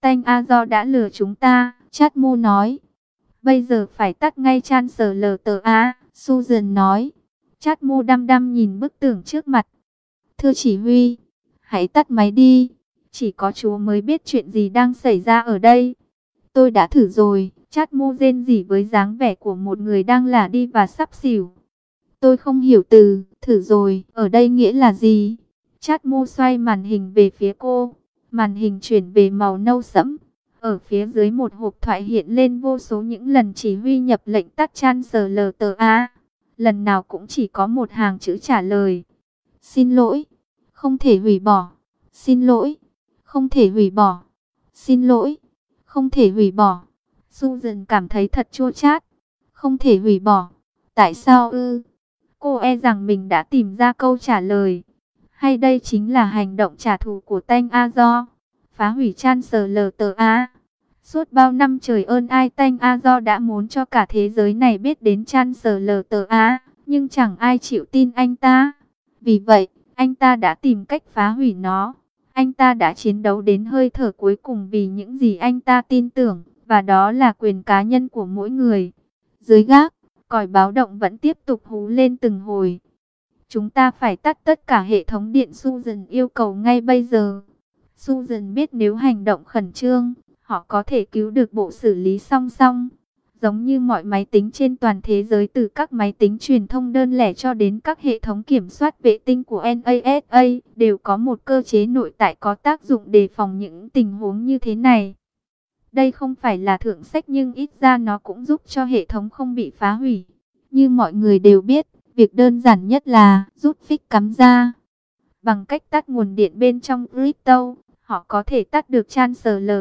Tanh Azo đã lừa chúng ta, Chát Mô nói. Bây giờ phải tắt ngay Chancellor. Susan nói. Chát Mô đăm đăm nhìn bức tường trước mặt. Thưa chỉ huy, hãy tắt máy đi. Chỉ có chúa mới biết chuyện gì đang xảy ra ở đây. Tôi đã thử rồi. Chát Mô rên rỉ với dáng vẻ của một người đang lả đi và sắp xỉu. Tôi không hiểu từ thử rồi ở đây nghĩa là gì. Chát Mô xoay màn hình về phía cô. Màn hình chuyển về màu nâu sẫm. Ở phía dưới một hộp thoại hiện lên vô số những lần chỉ huy nhập lệnh tắt Chancellor. Lần nào cũng chỉ có một hàng chữ trả lời. Xin lỗi, không thể hủy bỏ. Xin lỗi, không thể hủy bỏ. Xin lỗi, không thể hủy bỏ. Susan cảm thấy thật chua chát. Không thể hủy bỏ. Tại sao ư? Cô e rằng mình đã tìm ra câu trả lời. Hay đây chính là hành động trả thù của Tanh Azo, phá hủy Chancellor. Suốt bao năm trời ơn ai Tanh Azo đã muốn cho cả thế giới này biết đến Chancellor. Nhưng chẳng ai chịu tin anh ta. Vì vậy, anh ta đã tìm cách phá hủy nó. Anh ta đã chiến đấu đến hơi thở cuối cùng vì những gì anh ta tin tưởng, và đó là quyền cá nhân của mỗi người. Dưới gác, còi báo động vẫn tiếp tục hú lên từng hồi. Chúng ta phải tắt tất cả hệ thống điện, Susan yêu cầu ngay bây giờ. Susan biết nếu hành động khẩn trương, họ có thể cứu được bộ xử lý song song. Giống như mọi máy tính trên toàn thế giới, từ các máy tính truyền thông đơn lẻ cho đến các hệ thống kiểm soát vệ tinh của NASA, đều có một cơ chế nội tại có tác dụng đề phòng những tình huống như thế này. Đây không phải là thượng sách nhưng ít ra nó cũng giúp cho hệ thống không bị phá hủy. Như mọi người đều biết, việc đơn giản nhất là rút phích cắm ra. Bằng cách tắt nguồn điện bên trong crypto, họ có thể tắt được Chancellor.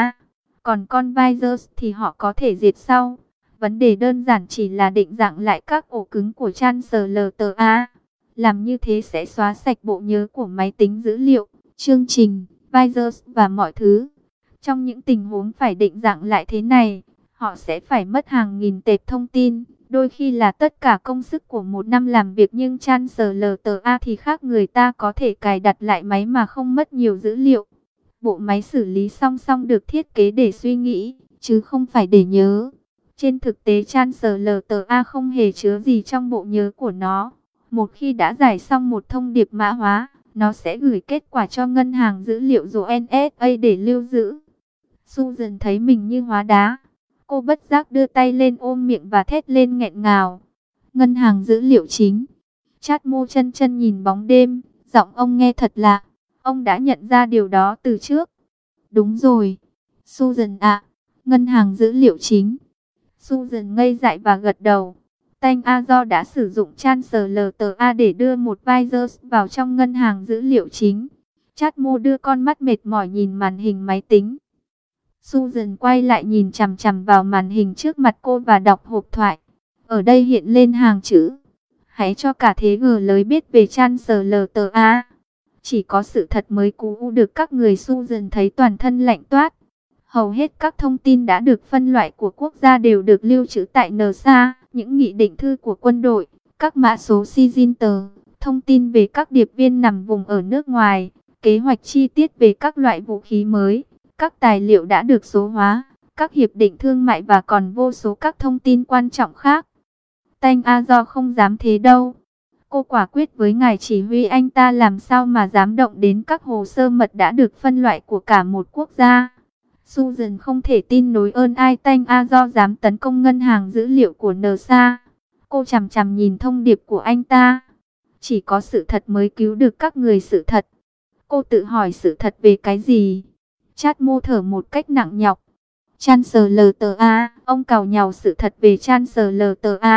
Còn con virus thì họ có thể diệt sau. Vấn đề đơn giản chỉ là định dạng lại các ổ cứng của Chancellor. Làm như thế sẽ xóa sạch bộ nhớ của máy tính, dữ liệu, chương trình, virus và mọi thứ. Trong những tình huống phải định dạng lại thế này, họ sẽ phải mất hàng nghìn tệp thông tin, đôi khi là tất cả công sức của một năm làm việc. Nhưng Chancellor thì khác, người ta có thể cài đặt lại máy mà không mất nhiều dữ liệu. Bộ máy xử lý song song được thiết kế để suy nghĩ, chứ không phải để nhớ. Trên thực tế Chancellor không hề chứa gì trong bộ nhớ của nó. Một khi đã giải xong một thông điệp mã hóa, nó sẽ gửi kết quả cho ngân hàng dữ liệu rồi NSA để lưu giữ. Susan thấy mình như hóa đá. Cô bất giác đưa tay lên ôm miệng và thét lên nghẹn ngào. Ngân hàng dữ liệu chính. Chát Mô chân chân nhìn bóng đêm, giọng ông nghe thật lạ. Ông đã nhận ra điều đó từ trước. Đúng rồi, Susan ạ, ngân hàng dữ liệu chính. Susan ngây dại và gật đầu. Tanh Azo đã sử dụng Chancellor để đưa một virus vào trong ngân hàng dữ liệu chính. Chát Mô đưa con mắt mệt mỏi nhìn màn hình máy tính. Susan quay lại nhìn chằm chằm vào màn hình trước mặt cô và đọc hộp thoại. Ở đây hiện lên hàng chữ. Hãy cho cả thế giới biết về Chancellor. Chỉ có sự thật mới cứu được các người. Susan thấy toàn thân lạnh toát. Hầu hết các thông tin đã được phân loại của quốc gia đều được lưu trữ tại NASA. Những nghị định thư của quân đội, các mã số Signature, thông tin về các điệp viên nằm vùng ở nước ngoài, kế hoạch chi tiết về các loại vũ khí mới, các tài liệu đã được số hóa, các hiệp định thương mại và còn vô số các thông tin quan trọng khác. Tanh Azo không dám thế đâu. Cô quả quyết với ngài chỉ huy, anh ta làm sao mà dám động đến các hồ sơ mật đã được phân loại của cả một quốc gia. Susan không thể tin nổi ơn ai Tanh Azo dám tấn công ngân hàng dữ liệu của NASA. Cô chằm chằm nhìn thông điệp của anh ta. Chỉ có sự thật mới cứu được các người. Sự thật. Cô tự hỏi sự thật về cái gì? Chát Mô thở một cách nặng nhọc. Chancellor. Ông càu nhàu sự thật về Chancellor.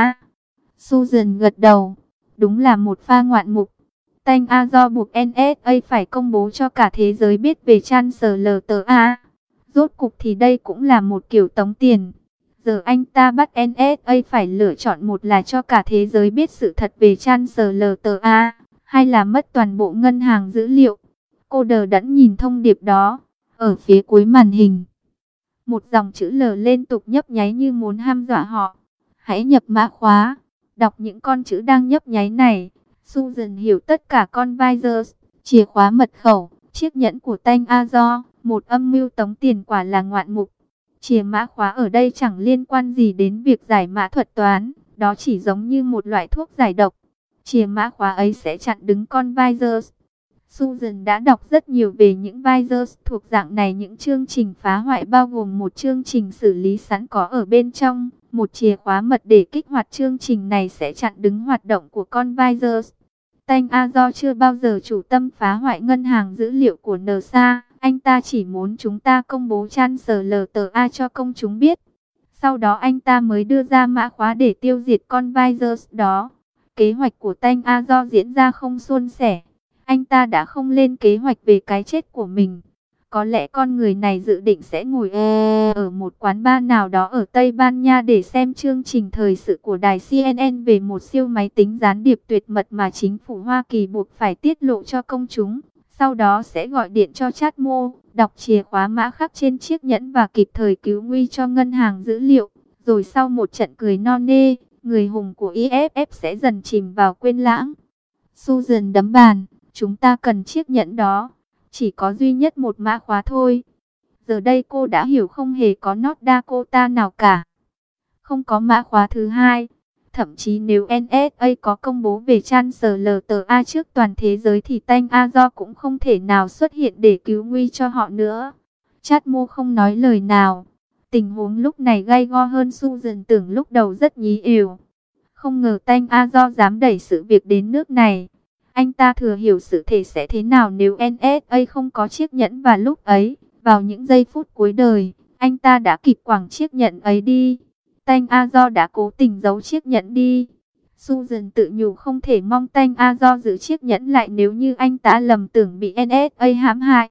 Susan gật đầu. Đúng là một pha ngoạn mục. Tanh Azo buộc NSA phải công bố cho cả thế giới biết về Chancellor. Rốt cục thì đây cũng là một kiểu tống tiền. Giờ anh ta bắt NSA phải lựa chọn, một là cho cả thế giới biết sự thật về Chancellor, hai là mất toàn bộ ngân hàng dữ liệu. Cô đờ đẫn nhìn thông điệp đó. Ở phía cuối màn hình, một dòng chữ L liên tục nhấp nháy như muốn hăm dọa họ. Hãy nhập mã khóa. Đọc những con chữ đang nhấp nháy này, Susan hiểu tất cả con virus, chìa khóa mật khẩu, chiếc nhẫn của Tanh Azo, Một âm mưu tống tiền quả là ngoạn mục. Chìa mã khóa ở đây chẳng liên quan gì đến việc giải mã thuật toán. Đó chỉ giống như một loại thuốc giải độc. Chìa mã khóa ấy sẽ chặn đứng con virus. Susan đã đọc rất nhiều về những virus thuộc dạng này. Những chương trình phá hoại bao gồm một chương trình xử lý sẵn có ở bên trong. Một chìa khóa mật để kích hoạt chương trình này sẽ chặn đứng hoạt động của con virus. Tanh Azor chưa bao giờ chủ tâm phá hoại ngân hàng dữ liệu của NSA. Anh ta chỉ muốn chúng ta công bố ChancellorsA cho công chúng biết. Sau đó anh ta mới đưa ra mã khóa để tiêu diệt con virus đó. Kế hoạch của Tanh Azor diễn ra không suôn sẻ. Anh ta đã không lên kế hoạch về cái chết của mình. Có lẽ con người này dự định sẽ ngồi ở một quán bar nào đó ở Tây Ban Nha để xem chương trình thời sự của đài CNN về một siêu máy tính gián điệp tuyệt mật mà chính phủ Hoa Kỳ buộc phải tiết lộ cho công chúng. Sau đó sẽ gọi điện cho Chatmo, đọc chìa khóa mã khắc trên chiếc nhẫn và kịp thời cứu nguy cho ngân hàng dữ liệu. Rồi sau một trận cười non nê, người hùng của EFF sẽ dần chìm vào quên lãng. Susan đấm bàn, chúng ta cần chiếc nhẫn đó. Chỉ có duy nhất một mã khóa thôi. Giờ đây cô đã hiểu không hề có North Dakota nào cả. Không có mã khóa thứ hai. Thậm chí nếu NSA có công bố về ChancellorsA trước toàn thế giới thì Tanh Azor cũng không thể nào xuất hiện để cứu nguy cho họ nữa. Chatmo không nói lời nào. Tình huống lúc này gay go hơn Susan tưởng lúc đầu rất nhí ỉu. Không ngờ Tanh Azor dám đẩy sự việc đến nước này. Anh ta thừa hiểu sự thể sẽ thế nào nếu NSA không có chiếc nhẫn và lúc ấy, vào những giây phút cuối đời, anh ta đã kịp quẳng chiếc nhẫn ấy đi. Tanh Azor đã cố tình giấu chiếc nhẫn đi. Susan tự nhủ không thể mong Tanh Azor giữ chiếc nhẫn lại nếu như anh ta lầm tưởng bị NSA hãm hại.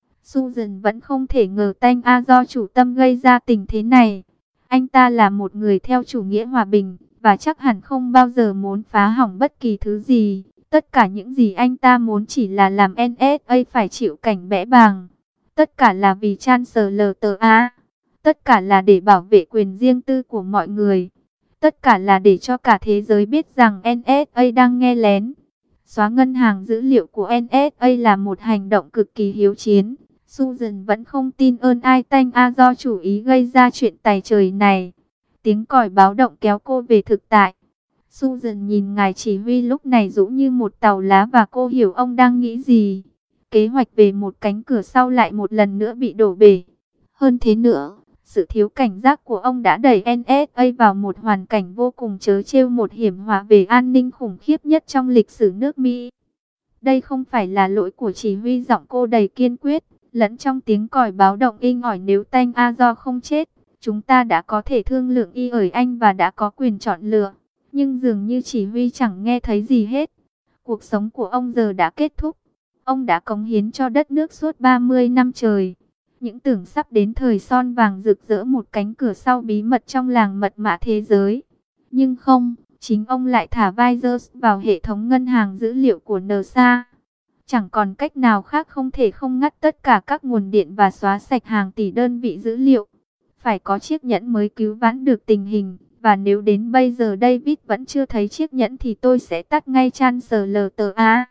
Susan vẫn không thể ngờ Tanh Azor chủ tâm gây ra tình thế này. Anh ta là một người theo chủ nghĩa hòa bình, và chắc hẳn không bao giờ muốn phá hỏng bất kỳ thứ gì. Tất cả những gì anh ta muốn chỉ là làm NSA phải chịu cảnh bẽ bàng. Tất cả là vì ChancellorsA. Tất cả là để bảo vệ quyền riêng tư của mọi người. Tất cả là để cho cả thế giới biết rằng NSA đang nghe lén. Xóa ngân hàng dữ liệu của NSA là một hành động cực kỳ hiếu chiến. Susan vẫn không tin ơn ai Tanh Azor chủ ý gây ra chuyện tày trời này. Tiếng còi báo động kéo cô về thực tại. Susan nhìn ngài chỉ huy lúc này rũ như một tàu lá và cô hiểu ông đang nghĩ gì. Kế hoạch về một cánh cửa sau lại một lần nữa bị đổ bể. Hơn thế nữa, sự thiếu cảnh giác của ông đã đẩy NSA vào một hoàn cảnh vô cùng trớ trêu, một hiểm họa về an ninh khủng khiếp nhất trong lịch sử nước Mỹ. Đây không phải là lỗi của chỉ huy, giọng cô đầy kiên quyết, lẫn trong tiếng còi báo động inh ỏi. Nếu Tanh Azor không chết, chúng ta đã có thể thương lượng y ởi anh và đã có quyền chọn lựa. Nhưng dường như chỉ huy chẳng nghe thấy gì hết. Cuộc sống của ông giờ đã kết thúc. Ông đã cống hiến cho đất nước suốt 30 năm trời. Những tưởng sắp đến thời son vàng rực rỡ, một cánh cửa sau bí mật trong làng mật mã thế giới. Nhưng không, chính ông lại thả virus vào hệ thống ngân hàng dữ liệu của NSA. Chẳng còn cách nào khác, không thể không ngắt tất cả các nguồn điện và xóa sạch hàng tỷ đơn vị dữ liệu. Phải có chiếc nhẫn mới cứu vãn được tình hình. Và nếu đến bây giờ David vẫn chưa thấy chiếc nhẫn thì tôi sẽ tắt ngay ChancellorsA.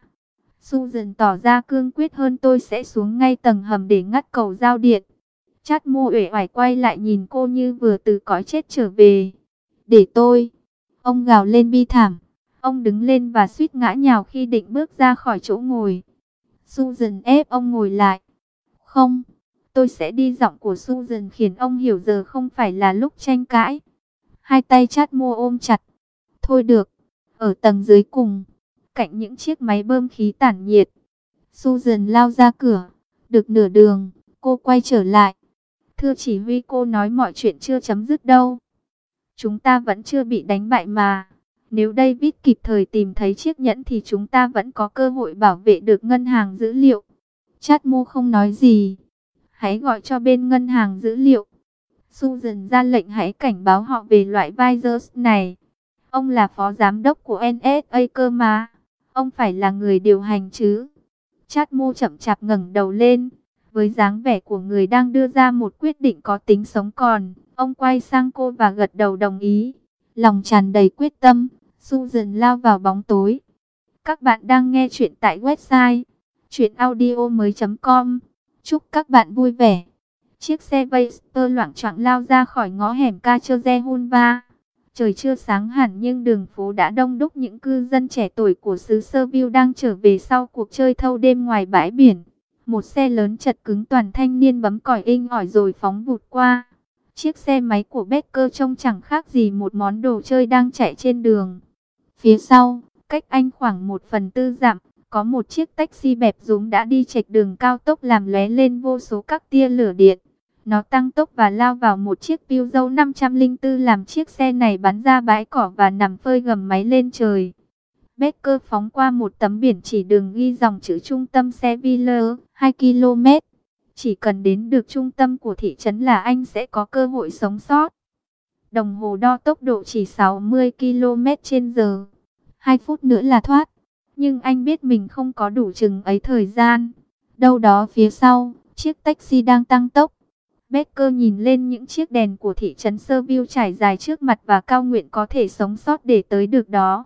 Susan tỏ ra cương quyết hơn, tôi sẽ xuống ngay tầng hầm để ngắt cầu giao điện. Chatmo uể oải quay lại nhìn cô như vừa từ cõi chết trở về. Để tôi. Ông gào lên bi thảm. Ông đứng lên và suýt ngã nhào khi định bước ra khỏi chỗ ngồi. Susan ép ông ngồi lại. Không, tôi sẽ đi. Giọng của Susan khiến ông hiểu giờ không phải là lúc tranh cãi. Hai tay Chatmo ôm chặt. Thôi được. Ở tầng dưới cùng, cạnh những chiếc máy bơm khí tản nhiệt, Susan lao ra cửa. Được nửa đường, cô quay trở lại. Thưa chỉ huy, cô nói mọi chuyện chưa chấm dứt đâu. Chúng ta vẫn chưa bị đánh bại mà. Nếu David kịp thời tìm thấy chiếc nhẫn thì chúng ta vẫn có cơ hội bảo vệ được ngân hàng dữ liệu. Chatmo không nói gì. Hãy gọi cho bên ngân hàng dữ liệu. Susan ra lệnh hãy cảnh báo họ về loại virus này. Ông là phó giám đốc của NSA cơ mà. Ông phải là người điều hành chứ. Chatmo chậm chạp ngẩng đầu lên. Với dáng vẻ của người đang đưa ra một quyết định có tính sống còn, ông quay sang cô và gật đầu đồng ý. Lòng tràn đầy quyết tâm, Susan lao vào bóng tối. Các bạn đang nghe chuyện tại website chuyenaudio.com. Chúc các bạn vui vẻ. Chiếc xe Vector loạng choạng lao ra khỏi ngõ hẻm Cacherzehulva. Trời chưa sáng hẳn nhưng đường phố đã đông đúc những cư dân trẻ tuổi của xứ Serville đang trở về sau cuộc chơi thâu đêm ngoài bãi biển. Một xe lớn chật cứng toàn thanh niên bấm còi inh ỏi rồi phóng vụt qua. Chiếc xe máy của Becker trông chẳng khác gì một món đồ chơi đang chạy trên đường. Phía sau, cách anh khoảng 1/4 dặm, có một chiếc taxi bẹp rúm đã đi chệch đường cao tốc làm lóe lên vô số các tia lửa điện. Nó tăng tốc và lao vào một chiếc Peugeot 504 làm chiếc xe này bắn ra bãi cỏ và nằm phơi gầm máy lên trời. Becker phóng qua một tấm biển chỉ đường ghi dòng chữ trung tâm Seville, 2 km. Chỉ cần đến được trung tâm của thị trấn là anh sẽ có cơ hội sống sót. Đồng hồ đo tốc độ chỉ 60 km/h. 2 phút nữa là thoát. Nhưng anh biết mình không có đủ chừng ấy thời gian. Đâu đó phía sau, chiếc taxi đang tăng tốc. Becker nhìn lên những chiếc đèn của thị trấn Serville trải dài trước mặt và cao nguyện có thể sống sót để tới được đó.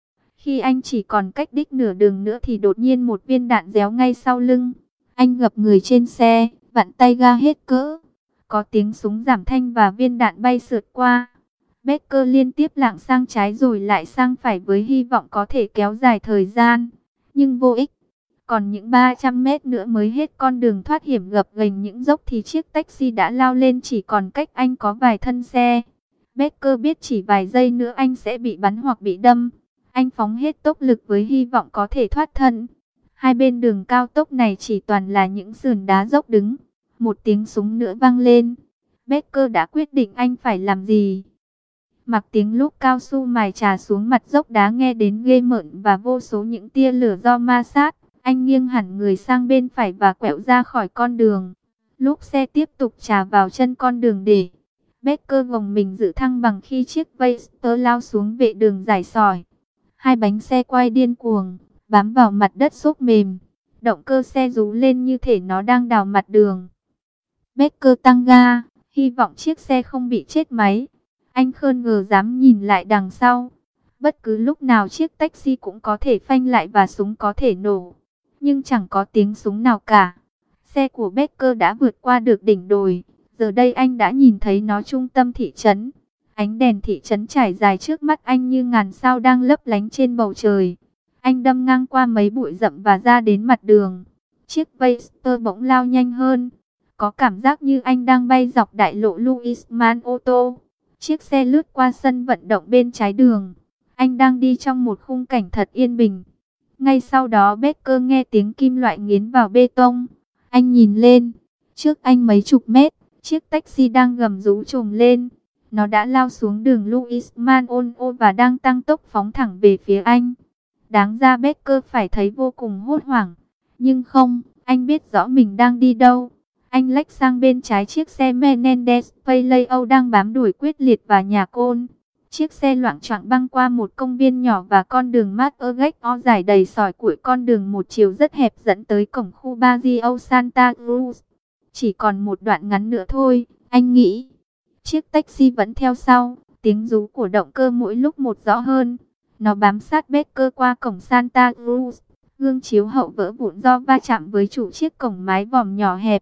Khi anh chỉ còn cách đích nửa đường nữa thì đột nhiên một viên đạn réo ngay sau lưng. Anh gập người trên xe, vặn tay ga hết cỡ. Có tiếng súng giảm thanh và viên đạn bay sượt qua. Becker liên tiếp lạng sang trái rồi lại sang phải với hy vọng có thể kéo dài thời gian. Nhưng vô ích. Còn những 300 mét nữa mới hết con đường thoát hiểm gập ghềnh những dốc thì chiếc taxi đã lao lên chỉ còn cách anh có vài thân xe. Becker biết chỉ vài giây nữa anh sẽ bị bắn hoặc bị đâm. Anh phóng hết tốc lực với hy vọng có thể thoát thân. Hai bên đường cao tốc này chỉ toàn là những sườn đá dốc đứng. Một tiếng súng nữa vang lên. Becker đã quyết định anh phải làm gì. Mặc tiếng lúc cao su mài trà xuống mặt dốc đá nghe đến ghê mởn và vô số những tia lửa do ma sát. Anh nghiêng hẳn người sang bên phải và quẹo ra khỏi con đường. Lúc xe tiếp tục trà vào chân con đường để Becker gồng mình giữ thăng bằng khi chiếc Vector lao xuống vệ đường rải sỏi. Hai bánh xe quay điên cuồng, bám vào mặt đất xốp mềm. Động cơ xe rú lên như thể nó đang đào mặt đường. Becker tăng ga, hy vọng chiếc xe không bị chết máy. Anh khơn ngờ dám nhìn lại đằng sau. Bất cứ lúc nào chiếc taxi cũng có thể phanh lại và súng có thể nổ. Nhưng chẳng có tiếng súng nào cả. Xe của Becker đã vượt qua được đỉnh đồi. Giờ đây anh đã nhìn thấy nó trung tâm thị trấn. Ánh đèn thị trấn trải dài trước mắt anh như ngàn sao đang lấp lánh trên bầu trời. Anh đâm ngang qua mấy bụi rậm và ra đến mặt đường. Chiếc Vector bỗng lao nhanh hơn. Có cảm giác như anh đang bay dọc đại lộ Louis Manotto. Chiếc xe lướt qua sân vận động bên trái đường. Anh đang đi trong một khung cảnh thật yên bình. Ngay sau đó Becker nghe tiếng kim loại nghiến vào bê tông. Anh nhìn lên. Trước anh mấy chục mét, chiếc taxi đang gầm rú trồm lên. Nó đã lao xuống đường Louis Manotto và đang tăng tốc phóng thẳng về phía anh. Đáng ra Becker phải thấy vô cùng hốt hoảng. Nhưng không, anh biết rõ mình đang đi đâu. Anh lách sang bên trái chiếc xe Menendez Palacio đang bám đuổi quyết liệt vào nhà Côn. Chiếc xe loạng choạng băng qua một công viên nhỏ và con đường Margaret dài đầy sỏi củi. Con đường một chiều rất hẹp dẫn tới cổng khu Barrio Santa Cruz. Chỉ còn một đoạn ngắn nữa thôi, anh nghĩ. Chiếc taxi vẫn theo sau, tiếng rú của động cơ mỗi lúc một rõ hơn. Nó bám sát Becker qua cổng Santa Cruz. Gương chiếu hậu vỡ vụn do va chạm với chủ chiếc cổng mái vòm nhỏ hẹp.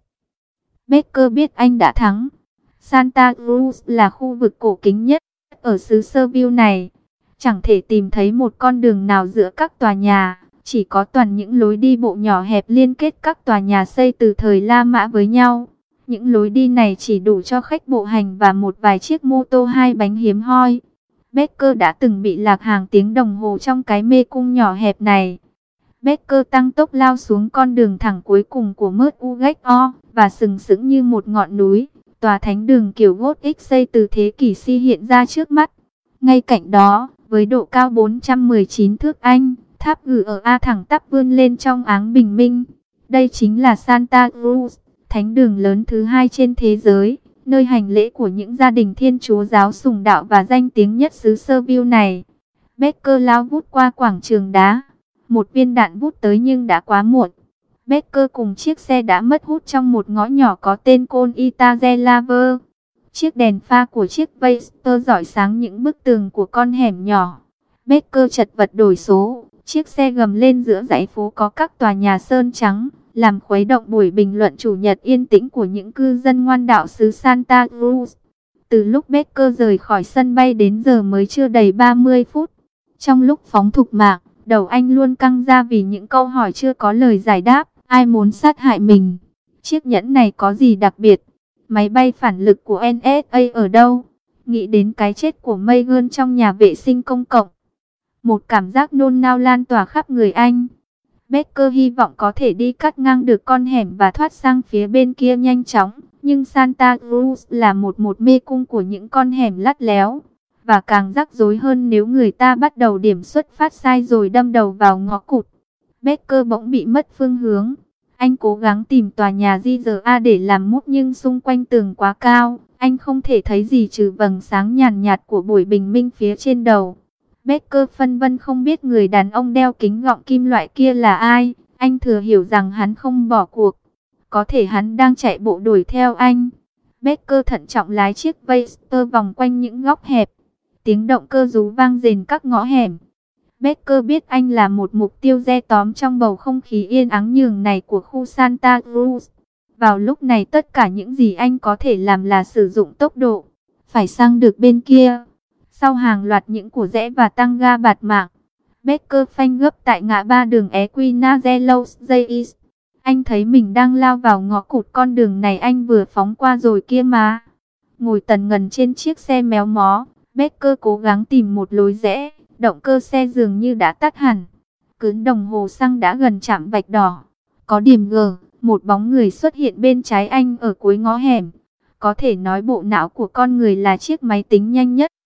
Becker biết anh đã thắng. Santa Cruz là khu vực cổ kính nhất ở xứ Serville này. Chẳng thể tìm thấy một con đường nào giữa các tòa nhà. Chỉ có toàn những lối đi bộ nhỏ hẹp liên kết các tòa nhà xây từ thời La Mã với nhau. Những lối đi này chỉ đủ cho khách bộ hành và một vài chiếc mô tô hai bánh hiếm hoi. Becker đã từng bị lạc hàng tiếng đồng hồ trong cái mê cung nhỏ hẹp này. Becker tăng tốc lao xuống con đường thẳng cuối cùng của Mercurgeot và sừng sững như một ngọn núi. Tòa thánh đường kiểu Gothic xây từ thế kỷ si hiện ra trước mắt. Ngay cạnh đó, với độ cao 419 thước Anh, tháp GRA thẳng tắp vươn lên trong áng bình minh. Đây chính là Santa Cruz, thánh đường lớn thứ hai trên thế giới, nơi hành lễ của những gia đình Thiên Chúa giáo sùng đạo và danh tiếng nhất xứ Serville này. Becker lao vút qua quảng trường đá. Một viên đạn vút tới nhưng đã quá muộn. Becker cùng chiếc xe đã mất hút trong một ngõ nhỏ có tên Col Itazelaver. Chiếc đèn pha của chiếc Vector rọi sáng những bức tường của con hẻm nhỏ. Becker chật vật đổi số. Chiếc xe gầm lên giữa dãy phố có các tòa nhà sơn trắng. làm khuấy động buổi bình luận chủ nhật yên tĩnh của những cư dân ngoan đạo xứ Santa Cruz. Từ lúc Baker rời khỏi sân bay đến giờ mới chưa đầy 30 phút. Trong lúc phóng thục mạng, đầu anh luôn căng ra vì những câu hỏi chưa có lời giải đáp. Ai muốn sát hại mình? Chiếc nhẫn này có gì đặc biệt? Máy bay phản lực của NSA ở đâu? Nghĩ đến cái chết của Megan trong nhà vệ sinh công cộng, một cảm giác nôn nao lan tỏa khắp người anh. Baker hy vọng có thể đi cắt ngang được con hẻm và thoát sang phía bên kia nhanh chóng. Nhưng Santa Cruz là một mê cung của những con hẻm lắt léo. Và càng rắc rối hơn nếu người ta bắt đầu điểm xuất phát sai rồi đâm đầu vào ngõ cụt. Baker bỗng bị mất phương hướng. Anh cố gắng tìm tòa nhà JRA để làm mút nhưng xung quanh tường quá cao. Anh không thể thấy gì trừ vầng sáng nhàn nhạt của buổi bình minh phía trên đầu. Baker phân vân không biết người đàn ông đeo kính gọng kim loại kia là ai. Anh thừa hiểu rằng hắn không bỏ cuộc. Có thể hắn đang chạy bộ đuổi theo anh. Baker thận trọng lái chiếc Vester vòng quanh những góc hẹp. Tiếng động cơ rú vang rền các ngõ hẻm. Baker biết anh là một mục tiêu re tóm trong bầu không khí yên ắng nhường này của khu Santa Cruz. Vào lúc này tất cả những gì anh có thể làm là sử dụng tốc độ. Phải sang được bên kia. Sau hàng loạt những của rẽ và tăng ga bạt mạng, Baker phanh gấp tại ngã ba đường Equinazelos J. Anh thấy mình đang lao vào ngõ cụt con đường này anh vừa phóng qua rồi kia mà. Ngồi tần ngần trên chiếc xe méo mó, Baker cố gắng tìm một lối rẽ. Động cơ xe dường như đã tắt hẳn. Cứng đồng hồ xăng đã gần chạm vạch đỏ. Có điểm G, một bóng người xuất hiện bên trái anh ở cuối ngõ hẻm. Có thể nói bộ não của con người là chiếc máy tính nhanh nhất.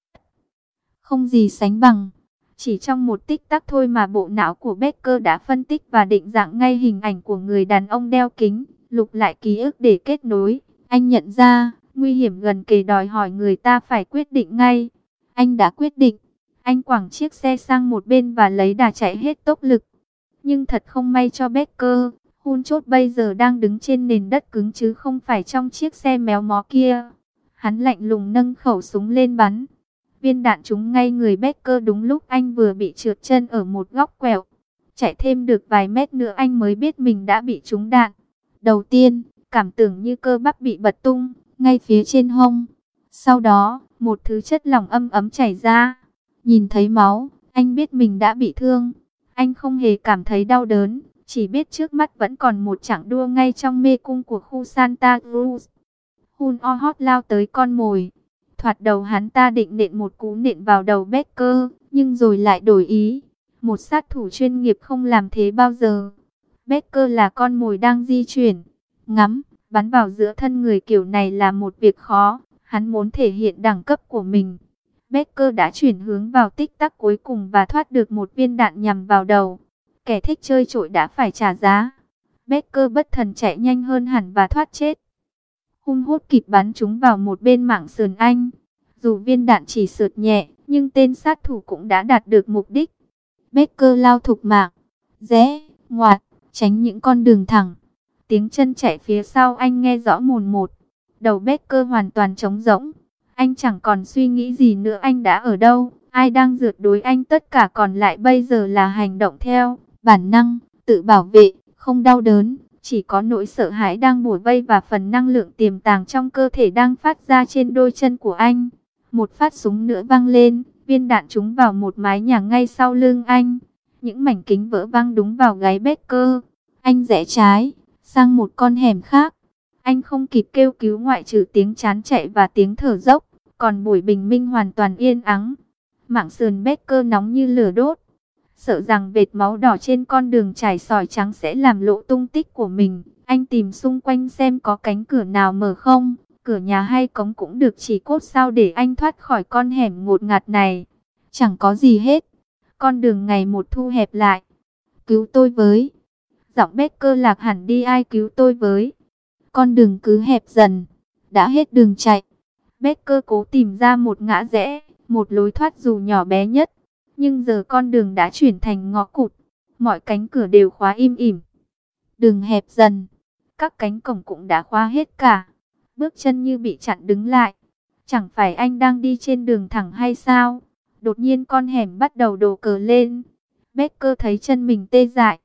Không gì sánh bằng. Chỉ trong một tích tắc thôi mà bộ não của Baker đã phân tích và định dạng ngay hình ảnh của người đàn ông đeo kính, lục lại ký ức để kết nối. Anh nhận ra, nguy hiểm gần kề đòi hỏi người ta phải quyết định ngay. Anh đã quyết định. Anh quẳng chiếc xe sang một bên và lấy đà chạy hết tốc lực. Nhưng thật không may cho Baker, Hun chốt bây giờ đang đứng trên nền đất cứng chứ không phải trong chiếc xe méo mó kia. Hắn lạnh lùng nâng khẩu súng lên bắn. Viên đạn trúng ngay người Baker đúng lúc anh vừa bị trượt chân ở một góc quẹo. Chạy thêm được vài mét nữa anh mới biết mình đã bị trúng đạn. Đầu tiên, cảm tưởng như cơ bắp bị bật tung, ngay phía trên hông. Sau đó, một thứ chất lỏng âm ấm chảy ra. Nhìn thấy máu, anh biết mình đã bị thương. Anh không hề cảm thấy đau đớn, chỉ biết trước mắt vẫn còn một chặng đua ngay trong mê cung của khu Santa Cruz. Hun o hót lao tới con mồi. Thoạt đầu hắn ta định nện một cú nện vào đầu Baker, nhưng rồi lại đổi ý. Một sát thủ chuyên nghiệp không làm thế bao giờ. Baker là con mồi đang di chuyển. Ngắm, bắn vào giữa thân người kiểu này là một việc khó. Hắn muốn thể hiện đẳng cấp của mình. Baker đã chuyển hướng vào tích tắc cuối cùng và thoát được một viên đạn nhằm vào đầu. Kẻ thích chơi trội đã phải trả giá. Baker bất thần chạy nhanh hơn hẳn và thoát chết. Hun hốt kịp bắn chúng vào một bên mảng sườn anh. Dù viên đạn chỉ sượt nhẹ, nhưng tên sát thủ cũng đã đạt được mục đích. Baker lao thục mạng, rẽ, ngoặt, tránh những con đường thẳng. Tiếng chân chạy phía sau anh nghe rõ mồn một. Đầu Baker hoàn toàn trống rỗng. Anh chẳng còn suy nghĩ gì nữa, anh đã ở đâu, ai đang rượt đuổi anh, tất cả còn lại bây giờ là hành động theo bản năng, tự bảo vệ, không đau đớn, chỉ có nỗi sợ hãi đang bủa vây và phần năng lượng tiềm tàng trong cơ thể đang phát ra trên đôi chân của anh. Một phát súng nữa vang lên, viên đạn trúng vào một mái nhà ngay sau lưng anh. Những mảnh kính vỡ văng đúng vào gáy Baker. Anh rẽ trái, sang một con hẻm khác. Anh không kịp kêu cứu ngoại trừ tiếng chán chạy và tiếng thở dốc. Còn buổi bình minh hoàn toàn yên ắng. Mảng sườn Baker nóng như lửa đốt. Sợ rằng vệt máu đỏ trên con đường trải sỏi trắng sẽ làm lộ tung tích của mình. Anh tìm xung quanh xem có cánh cửa nào mở không. Cửa nhà hay cống cũng được, chỉ cốt sao để anh thoát khỏi con hẻm ngột ngạt này. Chẳng có gì hết. Con đường ngày một thu hẹp lại. Cứu tôi với. Giọng Baker lạc hẳn đi, ai cứu tôi với. Con đường cứ hẹp dần. Đã hết đường chạy. Baker cố tìm ra một ngã rẽ, một lối thoát dù nhỏ bé nhất. Nhưng giờ con đường đã chuyển thành ngõ cụt. Mọi cánh cửa đều khóa im ỉm. Đường hẹp dần. Các cánh cổng cũng đã khóa hết cả. Bước chân như bị chặn đứng lại. Chẳng phải anh đang đi trên đường thẳng hay sao? Đột nhiên con hẻm bắt đầu đổ cờ lên. Baker thấy chân mình tê dại.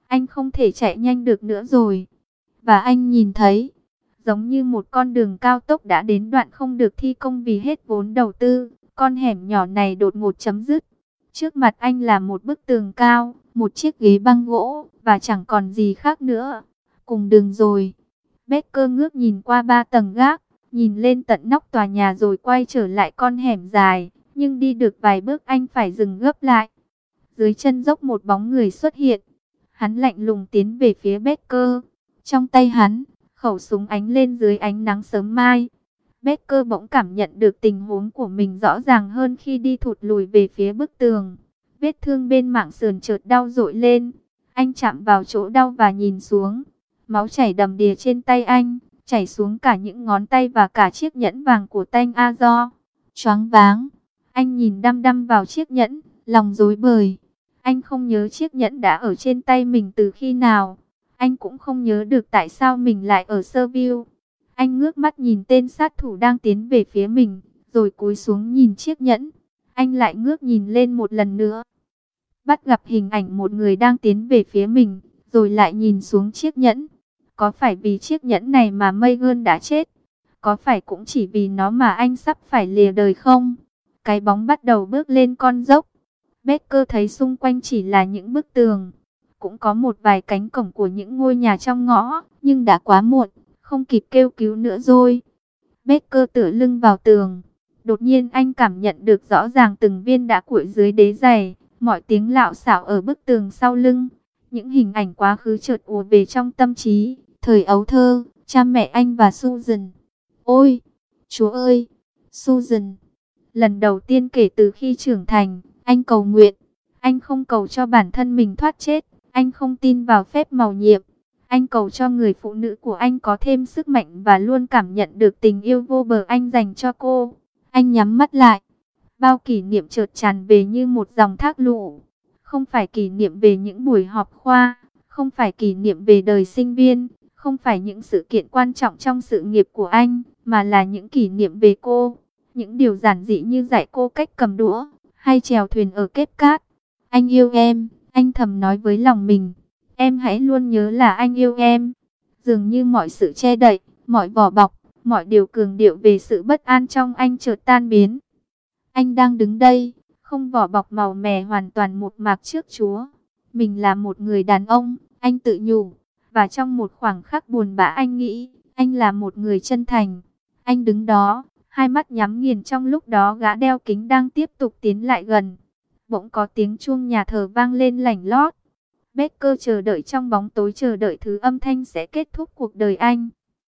Anh không thể chạy nhanh được nữa rồi. Và anh nhìn thấy, giống như một con đường cao tốc đã đến đoạn không được thi công vì hết vốn đầu tư, con hẻm nhỏ này đột ngột chấm dứt. Trước mặt anh là một bức tường cao, một chiếc ghế băng gỗ, và chẳng còn gì khác nữa. Cùng đường rồi. Becker ngước nhìn qua 3 tầng gác, nhìn lên tận nóc tòa nhà rồi quay trở lại con hẻm dài. Nhưng đi được vài bước anh phải dừng gấp lại. Dưới chân dốc một bóng người xuất hiện. Hắn lạnh lùng tiến về phía Becker. Trong tay hắn, khẩu súng ánh lên dưới ánh nắng sớm mai. Becker bỗng cảm nhận được tình huống của mình rõ ràng hơn khi đi thụt lùi về phía bức tường. Vết thương bên mảng sườn chợt đau dội lên. Anh chạm vào chỗ đau và nhìn xuống. Máu chảy đầm đìa trên tay anh, chảy xuống cả những ngón tay và cả chiếc nhẫn vàng của Tanh Azor. Choáng váng, anh nhìn đăm đăm vào chiếc nhẫn, lòng rối bời. Anh không nhớ chiếc nhẫn đã ở trên tay mình từ khi nào. Anh cũng không nhớ được tại sao mình lại ở Serville. Anh ngước mắt nhìn tên sát thủ đang tiến về phía mình, rồi cúi xuống nhìn chiếc nhẫn. Anh lại ngước nhìn lên một lần nữa. Bắt gặp hình ảnh một người đang tiến về phía mình, rồi lại nhìn xuống chiếc nhẫn. Có phải vì chiếc nhẫn này mà Megan đã chết? Có phải cũng chỉ vì nó mà anh sắp phải lìa đời không? Cái bóng bắt đầu bước lên con dốc. Becker thấy xung quanh chỉ là những bức tường. Cũng có một vài cánh cổng của những ngôi nhà trong ngõ, nhưng đã quá muộn, không kịp kêu cứu nữa rồi. Becker tựa lưng vào tường. Đột nhiên anh cảm nhận được rõ ràng từng viên đá cuội dưới đế giày, mọi tiếng lạo xạo ở bức tường sau lưng. Những hình ảnh quá khứ chợt ùa về trong tâm trí, thời ấu thơ, cha mẹ anh và Susan. Ôi, Chúa ơi, Susan. Lần đầu tiên kể từ khi trưởng thành, anh cầu nguyện. Anh không cầu cho bản thân mình thoát chết, anh không tin vào phép mầu nhiệm. Anh cầu cho người phụ nữ của anh có thêm sức mạnh và luôn cảm nhận được tình yêu vô bờ anh dành cho cô. Anh nhắm mắt lại. Bao kỷ niệm chợt tràn về như một dòng thác lũ. Không phải kỷ niệm về những buổi họp khoa, không phải kỷ niệm về đời sinh viên, không phải những sự kiện quan trọng trong sự nghiệp của anh, mà là những kỷ niệm về cô. Những điều giản dị như dạy cô cách cầm đũa, hay chèo thuyền ở Cape Cod. Anh yêu em, anh thầm nói với lòng mình. Em hãy luôn nhớ là anh yêu em. Dường như mọi sự che đậy, mọi vỏ bọc, mọi điều cường điệu về sự bất an trong anh chợt tan biến. Anh đang đứng đây, không vỏ bọc màu mè, hoàn toàn một mạc trước Chúa. Mình là một người đàn ông, anh tự nhủ. Và trong một khoảng khắc buồn bã anh nghĩ, anh là một người chân thành. Anh đứng đó, hai mắt nhắm nghiền. Trong lúc đó gã đeo kính đang tiếp tục tiến lại gần. Bỗng có tiếng chuông nhà thờ vang lên lảnh lót. Becker chờ đợi trong bóng tối, chờ đợi thứ âm thanh sẽ kết thúc cuộc đời anh.